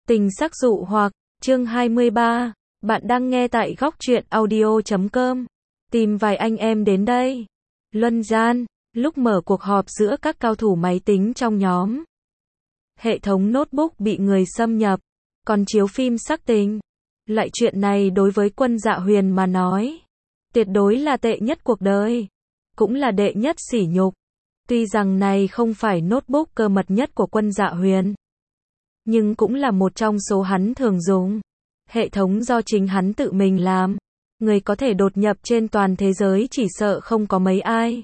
Tình sắc dụ hoặc, chương 23. Bạn đang nghe tại góc truyện audio.com. Tìm vài anh em đến đây. Luân gian, lúc mở cuộc họp giữa các cao thủ máy tính trong nhóm. Hệ thống notebook bị người xâm nhập, còn chiếu phim sắc tình. Loại chuyện này đối với Quân Dạ Huyền mà nói, tuyệt đối là tệ nhất cuộc đời, cũng là đệ nhất sỉ nhục. Tuy rằng này không phải notebook cơ mật nhất của Quân Dạ Huyền, nhưng cũng là một trong số hắn thường dùng. Hệ thống do chính hắn tự mình làm. Người có thể đột nhập trên toàn thế giới chỉ sợ không có mấy ai.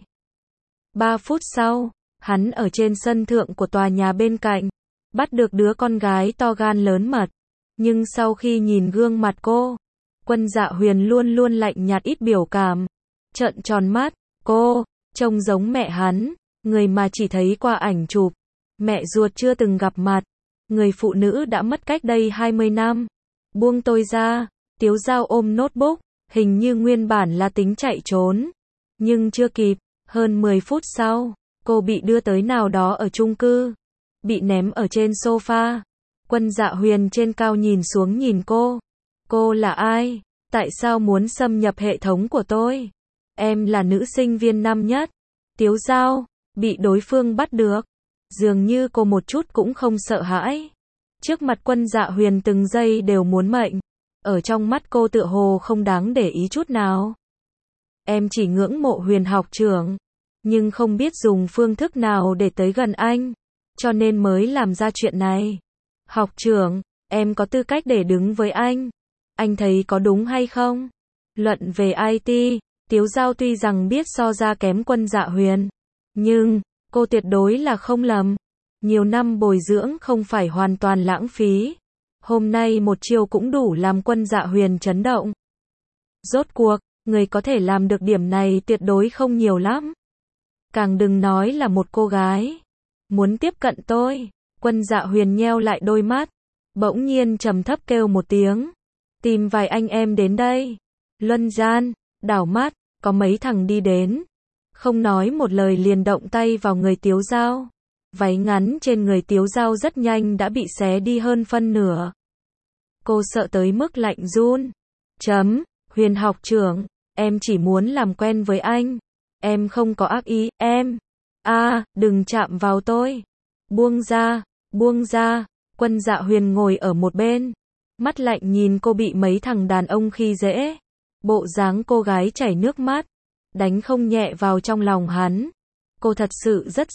3 phút sau, hắn ở trên sân thượng của tòa nhà bên cạnh, bắt được đứa con gái to gan lớn mật. Nhưng sau khi nhìn gương mặt cô, Quân Dạ Huyền luôn luôn lạnh nhạt ít biểu cảm. Trợn tròn mắt, cô, trông giống mẹ hắn, người mà chỉ thấy qua ảnh chụp. Mẹ ruột chưa từng gặp mặt. Người phụ nữ đã mất cách đây 20 năm. Buông tôi ra, Tiếu Dao ôm notebook, hình như nguyên bản là tính chạy trốn. Nhưng chưa kịp, hơn 10 phút sau, cô bị đưa tới nào đó ở chung cư. Bị ném ở trên sofa. Quân Dạ Huyền trên cao nhìn xuống nhìn cô. Cô là ai? Tại sao muốn xâm nhập hệ thống của tôi? Em là nữ sinh viên năm nhất. Tiếu Dao, bị đối phương bắt được. Dường như cô một chút cũng không sợ hãi. Trước mặt Quân Dạ Huyền từng giây đều muốn mệnh. Ở trong mắt cô tựa hồ không đáng để ý chút nào. Em chỉ ngưỡng mộ Huyền học trưởng, nhưng không biết dùng phương thức nào để tới gần anh, cho nên mới làm ra chuyện này. Học trưởng, em có tư cách để đứng với anh thấy có đúng hay không? Luận về IT, Tiếu Dao tuy rằng biết so ra kém Quân Dạ Huyền, nhưng cô tuyệt đối là không lầm. Nhiều năm bồi dưỡng không phải hoàn toàn lãng phí. Hôm nay một chiêu cũng đủ làm Quân Dạ Huyền chấn động. Rốt cuộc, người có thể làm được điểm này tuyệt đối không nhiều lắm. Càng đừng nói là một cô gái. Muốn tiếp cận tôi. Quân Dạ Huyền nheo lại đôi mắt. Bỗng nhiên trầm thấp kêu một tiếng. Tìm vài anh em đến đây. Luân gian, đảo mắt, có mấy thằng đi đến. Không nói một lời liền động tay vào người Tiếu Dao. Váy ngắn trên người Tiếu Dao rất nhanh đã bị xé đi hơn phân nửa. Cô sợ tới mức lạnh run. Huyền học trưởng, em chỉ muốn làm quen với anh. Em không có ác ý, em. Đừng chạm vào tôi. Buông ra. Quân Dạ Huyền ngồi ở một bên. Mắt lạnh nhìn cô bị mấy thằng đàn ông khi dễ. Bộ dáng cô gái chảy nước mắt. Đánh không nhẹ vào trong lòng hắn. Cô thật sự rất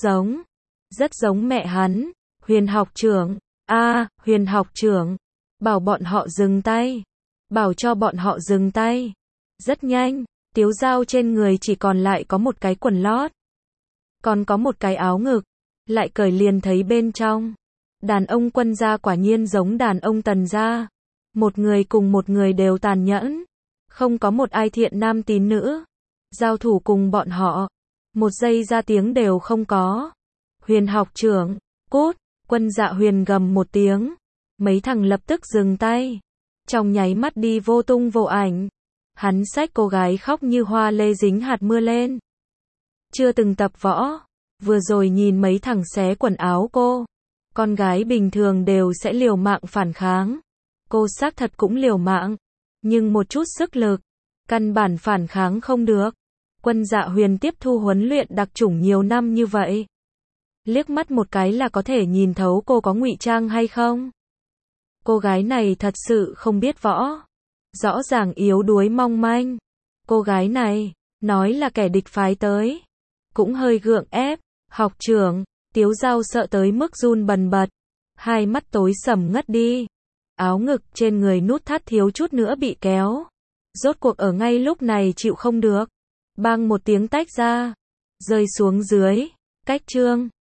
giống mẹ hắn. Huyền học trưởng. Huyền học trưởng. Bảo bọn họ dừng tay. Bảo cho bọn họ dừng tay. Rất nhanh, Tiếu Dao trên người chỉ còn lại có một cái quần lót. Còn có một cái áo ngực. Lại cởi liền thấy bên trong. Đàn ông Quân gia quả nhiên giống đàn ông Tần gia. Một người cùng một người đều tàn nhẫn. Không có một ai thiện nam tín nữ. Giao thủ cùng bọn họ. Một giây ra tiếng đều không có. Huyền học trưởng, cút. Quân Dạ Huyền gầm một tiếng. Mấy thằng lập tức dừng tay. Trong nháy mắt đi vô tung vô ảnh. Hắn xách cô gái khóc như hoa lê dính hạt mưa lên. Chưa từng tập võ. Vừa rồi nhìn mấy thằng xé quần áo cô. Con gái bình thường đều sẽ liều mạng phản kháng. Cô xác thật cũng liều mạng. Nhưng một chút sức lực. Căn bản phản kháng không được. Quân Dạ Huyền tiếp thu huấn luyện đặc chủng nhiều năm như vậy. Liếc mắt một cái là có thể nhìn thấu cô có ngụy trang hay không. Cô gái này thật sự không biết võ. Rõ ràng yếu đuối mong manh. Cô gái này, nói là kẻ địch phái tới. Cũng hơi gượng ép. Học trưởng, Tiếu Dao sợ tới mức run bần bật. Hai mắt tối sầm ngất đi. Áo ngực trên người nút thắt thiếu chút nữa bị kéo. Rốt cuộc ở ngay lúc này chịu không được. Bang một tiếng tách ra. Rơi xuống dưới. Cách chương.